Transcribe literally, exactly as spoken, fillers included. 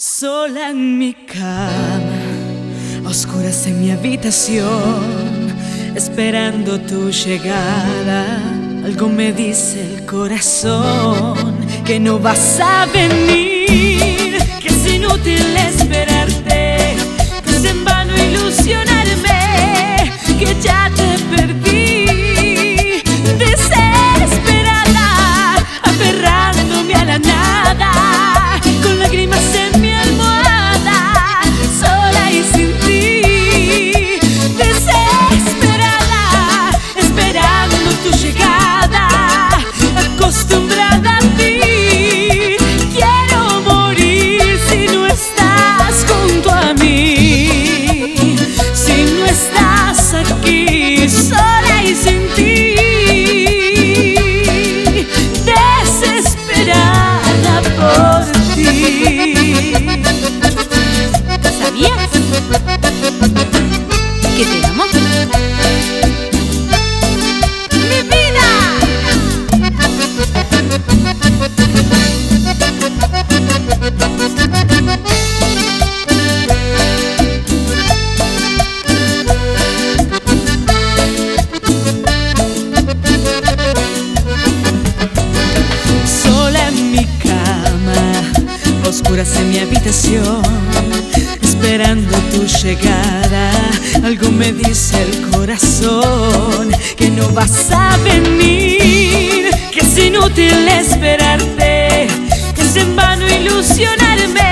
Sola en mi cama, a oscuras en mi habitación, esperando tu llegada. Algo me dice el corazón que no vas a venir, que es inútil esperarte, que es en vano ilusionarme, que ya te perdí. Desesperada, aferrándome a la nada, con lágrimas en mi almohada, sola y sin ti. Desesperada, esperando tu llegada, acostumbrada a ti. Quiero morir si no estás junto a mí, si no estás aquí, sola y sin ti. Desesperada por ti. ¿Sabías que te amo? ¡Mi vida! Sola en mi cama, a oscuras en mi habitación, esperando tu llegada. Algo me dice el corazón que no vas a venir, que es inútil esperarte, que es en vano ilusionarme,